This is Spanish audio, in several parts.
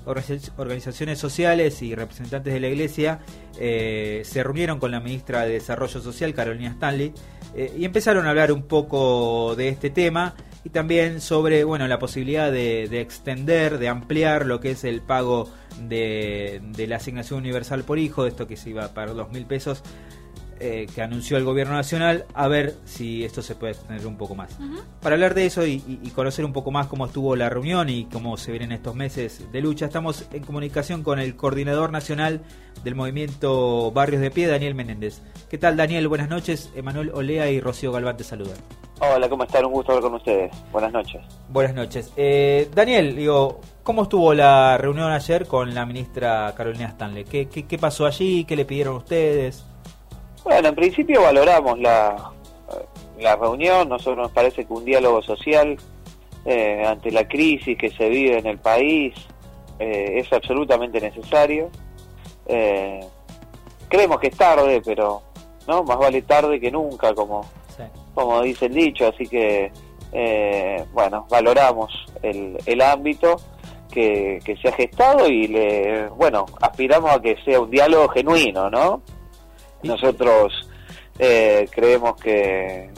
organizaciones sociales y representantes de la Iglesia se reunieron con la ministra de Desarrollo Social, Carolina Stanley, y empezaron a hablar un poco de este tema y también sobre la posibilidad de extender, de ampliar lo que es el pago de la asignación universal por hijo, de esto que se iba a pagar 2.000 pesos, que anunció el gobierno nacional, a ver si esto se puede extender un poco más. Uh-huh. Para hablar de eso y conocer un poco más cómo estuvo la reunión y cómo se vienen estos meses de lucha, estamos en comunicación con el coordinador nacional del movimiento Barrios de Pie, Daniel Menéndez. ¿Qué tal, Daniel? Buenas noches. Emanuel Olea y Rocío Galván te saludan. Hola, ¿cómo están? Un gusto hablar con ustedes. Buenas noches. Buenas noches. Daniel, ¿cómo estuvo la reunión ayer con la ministra Carolina Stanley? ¿Qué pasó allí? ¿Qué le pidieron ustedes? Bueno, en principio valoramos la reunión. Nosotros nos parece que un diálogo social ante la crisis que se vive en el país es absolutamente necesario. Creemos que es tarde, pero no, más vale tarde que nunca, como dice el dicho. Así que valoramos el ámbito que se ha gestado y aspiramos a que sea un diálogo genuino, ¿no? Nosotros creemos que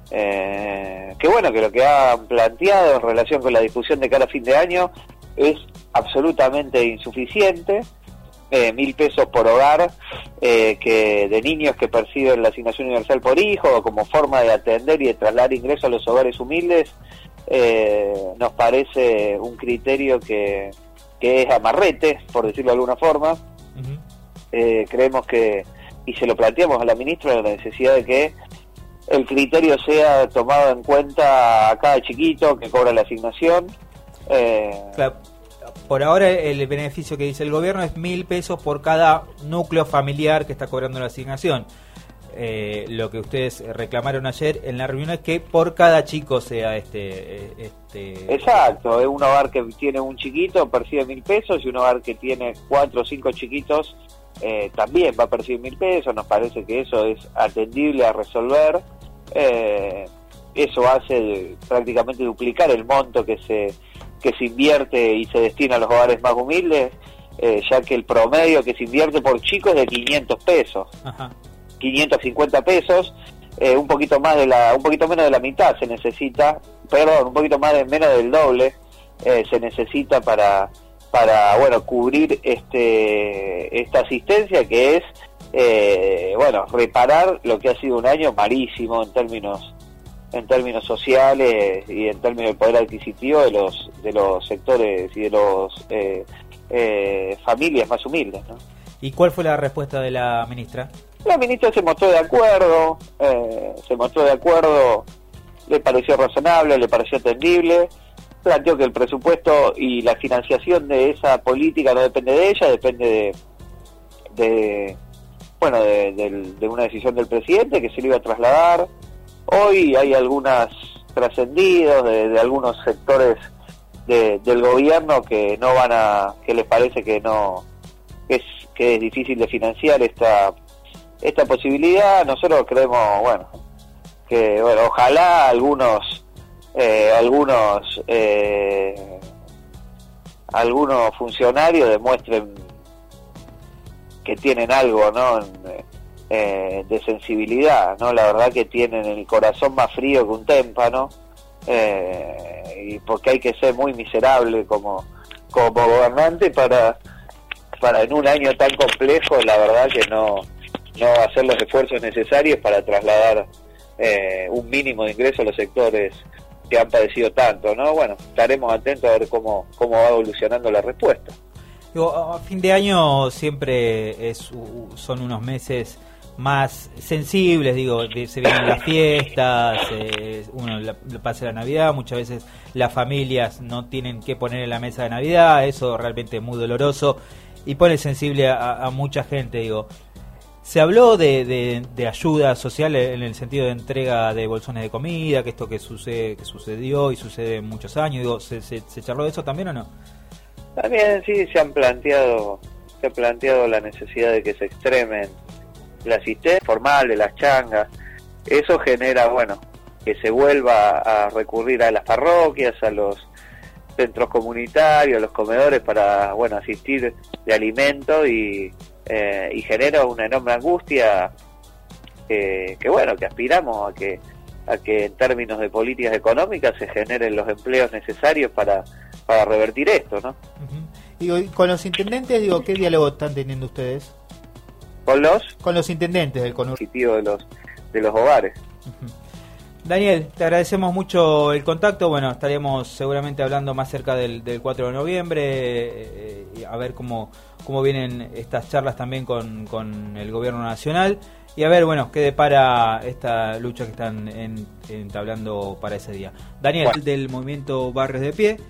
lo que han planteado en relación con la discusión de cara a fin de año es absolutamente insuficiente. 1.000 pesos por hogar que de niños que perciben la asignación universal por hijo como forma de atender y de trasladar ingresos a los hogares humildes, nos parece un criterio que es amarrete, por decirlo de alguna forma. Uh-huh. Creemos que, y se lo planteamos a la ministra, la necesidad de que el criterio sea tomado en cuenta a cada chiquito que cobra la asignación. Claro. Por ahora el beneficio que dice el gobierno es 1.000 pesos por cada núcleo familiar que está cobrando la asignación. Lo que ustedes reclamaron ayer en la reunión es que por cada chico sea Exacto, es un hogar que tiene un chiquito percibe 1.000 pesos y un hogar que tiene 4 o 5 chiquitos también va a percibir 1.000 pesos. Nos parece que eso es atendible a resolver. Eso hace prácticamente duplicar el monto que se invierte y se destina a los hogares más humildes, ya que el promedio que se invierte por chico es de 500 pesos. Ajá. 550 pesos, un poquito menos de la mitad se necesita, un poquito menos del doble se necesita para cubrir esta asistencia, que es reparar lo que ha sido un año malísimo en términos sociales y en términos del poder adquisitivo de los sectores y de los familias más humildes, ¿no? ¿Y cuál fue la respuesta de la ministra? La ministra se mostró de acuerdo, le pareció razonable, le pareció atendible, planteó que el presupuesto y la financiación de esa política no depende de ella, depende de una decisión del presidente que se le iba a trasladar. Hoy hay trascendidos de algunos sectores del gobierno que les parece que es difícil de financiar esta posibilidad. Nosotros creemos que ojalá algunos funcionarios demuestren que tienen algo, ¿no?, de sensibilidad, ¿no? La verdad que tienen el corazón más frío que un témpano, y porque hay que ser muy miserable como gobernante para en un año tan complejo, la verdad que no hacer los esfuerzos necesarios para trasladar un mínimo de ingreso a los sectores que han padecido tanto, ¿no? Estaremos atentos a ver cómo va evolucionando la respuesta. A fin de año siempre son unos meses más sensibles, se vienen las fiestas, uno pasa la Navidad, muchas veces las familias no tienen que poner en la mesa de Navidad, eso realmente es muy doloroso y pone sensible a mucha gente. Se habló de ayuda social en el sentido de entrega de bolsones de comida, que esto que sucedió y sucede muchos años, ¿se charló de eso también o no? También sí, se ha planteado la necesidad de que se extremen la asistencia formal de las changas. Eso genera, que se vuelva a recurrir a las parroquias, centros comunitarios, los comedores para, bueno, asistir de alimento y genera una enorme angustia que bueno, que aspiramos a que en términos de políticas económicas se generen los empleos necesarios para revertir esto, ¿no? Digo, y con los intendentes, digo, ¿qué diálogo están teniendo ustedes? Con los intendentes del conurbano de los hogares. Daniel, te agradecemos mucho el contacto. Bueno, estaremos seguramente hablando más cerca del 4 de noviembre, a ver cómo vienen estas charlas también con el gobierno nacional y a ver, bueno, qué depara esta lucha que están entablando para ese día. Daniel, del movimiento Barrios de Pie.